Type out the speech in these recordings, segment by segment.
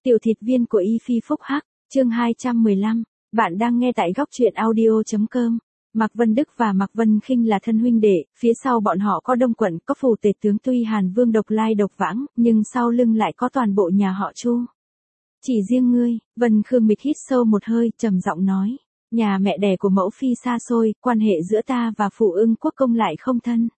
Tiểu thịt viên của Y Phi Phúc Hắc, chương 215, bạn đang nghe tại góc truyện audio.com. Mạc Vân Đức và Mạc Vân Khinh là thân huynh đệ, phía sau bọn họ có Đông Quận, có Phù Tể tướng tuy Hàn Vương độc lai độc vãng, nhưng sau lưng lại có toàn bộ nhà họ Chu. Chỉ riêng ngươi, Vân Khương Mịch hít sâu một hơi, trầm giọng nói, nhà mẹ đẻ của mẫu phi xa xôi, quan hệ giữa ta và Phụ Ưng Quốc công lại không thân.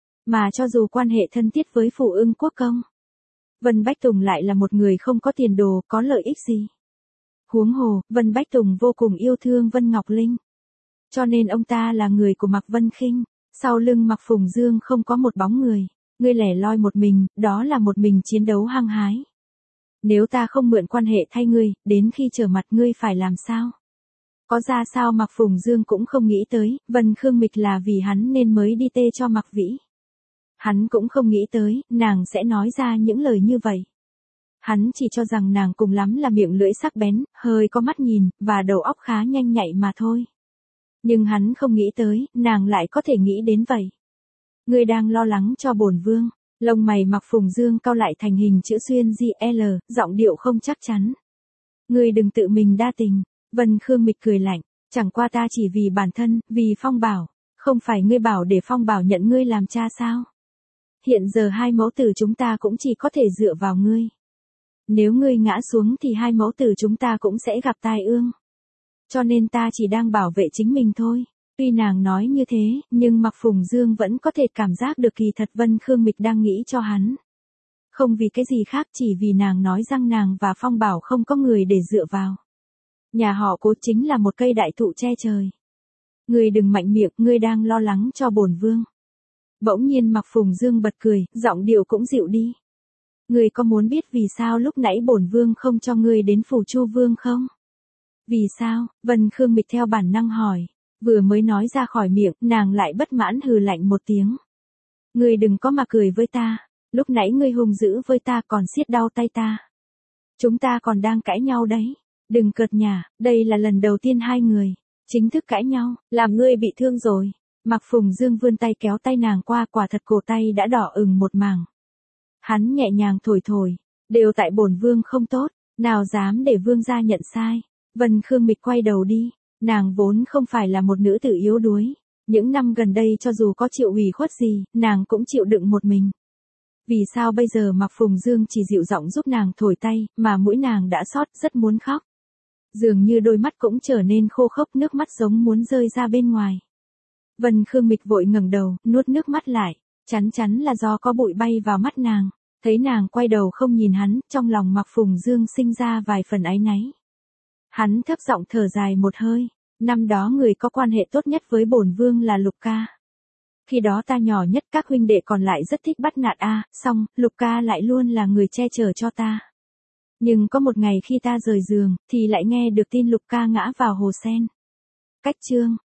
Mà cho dù quan hệ thân thiết với Phụ Ưng Quốc công, Vân Bách Tùng lại là một người không có tiền đồ, có lợi ích gì. Huống hồ, Vân Bách Tùng vô cùng yêu thương Vân Ngọc Linh. Cho nên ông ta là người của Mạc Vân Khinh, sau lưng Mạc Phùng Dương không có một bóng người, ngươi lẻ loi một mình, đó là một mình chiến đấu hăng hái. Nếu ta không mượn quan hệ thay ngươi, đến khi trở mặt ngươi phải làm sao? Có ra sao Mạc Phùng Dương cũng không nghĩ tới, Vân Khương Mịch là vì hắn nên mới đi tê cho Mạc Vĩ. Hắn cũng không nghĩ tới, nàng sẽ nói ra những lời như vậy. Hắn chỉ cho rằng nàng cùng lắm là miệng lưỡi sắc bén, hơi có mắt nhìn, và đầu óc khá nhanh nhạy mà thôi. Nhưng hắn không nghĩ tới, nàng lại có thể nghĩ đến vậy. Ngươi đang lo lắng cho bổn vương. Lông mày Mạc Phùng Dương cau lại thành hình chữ xuyên GL, giọng điệu không chắc chắn. Ngươi đừng tự mình đa tình. Vân Khương Mịch cười lạnh, chẳng qua ta chỉ vì bản thân, vì Phong Bảo. Không phải ngươi bảo để Phong Bảo nhận ngươi làm cha sao? Hiện giờ hai mẫu tử chúng ta cũng chỉ có thể dựa vào ngươi. Nếu ngươi ngã xuống thì hai mẫu tử chúng ta cũng sẽ gặp tai ương. Cho nên ta chỉ đang bảo vệ chính mình thôi. Tuy nàng nói như thế, nhưng Mạc Phùng Dương vẫn có thể cảm giác được kỳ thật Vân Khương Mịch đang nghĩ cho hắn. Không vì cái gì khác, chỉ vì nàng nói rằng nàng và Phong Bảo không có người để dựa vào. Nhà họ Cố chính là một cây đại thụ che trời. Ngươi đừng mạnh miệng, ngươi đang lo lắng cho bổn vương. Bỗng nhiên Mạc Phùng Dương bật cười, giọng điệu cũng dịu đi. Ngươi có muốn biết vì sao lúc nãy bổn vương không cho ngươi đến phủ Chu vương không? Vì sao? Vân Khương Mịch theo bản năng hỏi. Vừa mới nói ra khỏi miệng, nàng lại bất mãn hừ lạnh một tiếng. Ngươi đừng có mà cười với ta. Lúc nãy ngươi hung dữ với ta còn siết đau tay ta. Chúng ta còn đang cãi nhau đấy. Đừng cợt nhả, đây là lần đầu tiên hai người chính thức cãi nhau, làm ngươi bị thương rồi. Mạc Phùng Dương vươn tay kéo tay nàng qua, quả thật cổ tay đã đỏ ửng một mảng. Hắn nhẹ nhàng thổi thổi, đều tại bổn vương không tốt, nào dám để vương gia nhận sai. Vân Khương Mịch quay đầu đi, nàng vốn không phải là một nữ tử yếu đuối. Những năm gần đây cho dù có chịu ủy khuất gì, nàng cũng chịu đựng một mình. Vì sao bây giờ Mạc Phùng Dương chỉ dịu giọng giúp nàng thổi tay, mà mũi nàng đã xót, rất muốn khóc. Dường như đôi mắt cũng trở nên khô khốc, nước mắt giống muốn rơi ra bên ngoài. Vân Khương Mịch vội ngẩng đầu, nuốt nước mắt lại, chắn là do có bụi bay vào mắt nàng. Thấy nàng quay đầu không nhìn hắn, trong lòng Mạc Phùng Dương sinh ra vài phần áy náy. Hắn thấp giọng thở dài một hơi, năm đó người có quan hệ tốt nhất với bổn vương là Lục ca. Khi đó ta nhỏ nhất, các huynh đệ còn lại rất thích bắt nạt song Lục ca lại luôn là người che chở cho ta. Nhưng có một ngày khi ta rời giường, thì lại nghe được tin Lục ca ngã vào hồ sen. Cách chương